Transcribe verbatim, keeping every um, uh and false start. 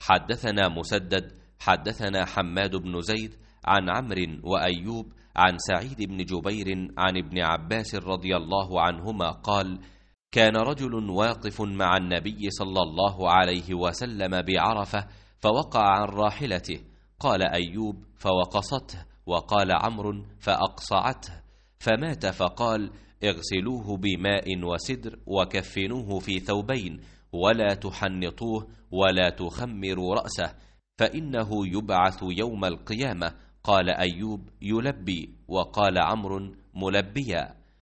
حدثنا مسدد حدثنا حماد بن زيد عن عمرو وأيوب عن سعيد بن جبير عن ابن عباس رضي الله عنهما قال: كان رجل واقف مع النبي صلى الله عليه وسلم بعرفة فوقع عن راحلته. قال أيوب: فوقصته، وقال عمرو: فأقصعته، فمات. فقال: اغسلوه بماء وسدر وكفنوه في ثوبين، ولا تحنطوه ولا تخمروا رأسه، فإنه يبعث يوم القيامة. قال أيوب: يلبي. وقال عمرو: ملبيا.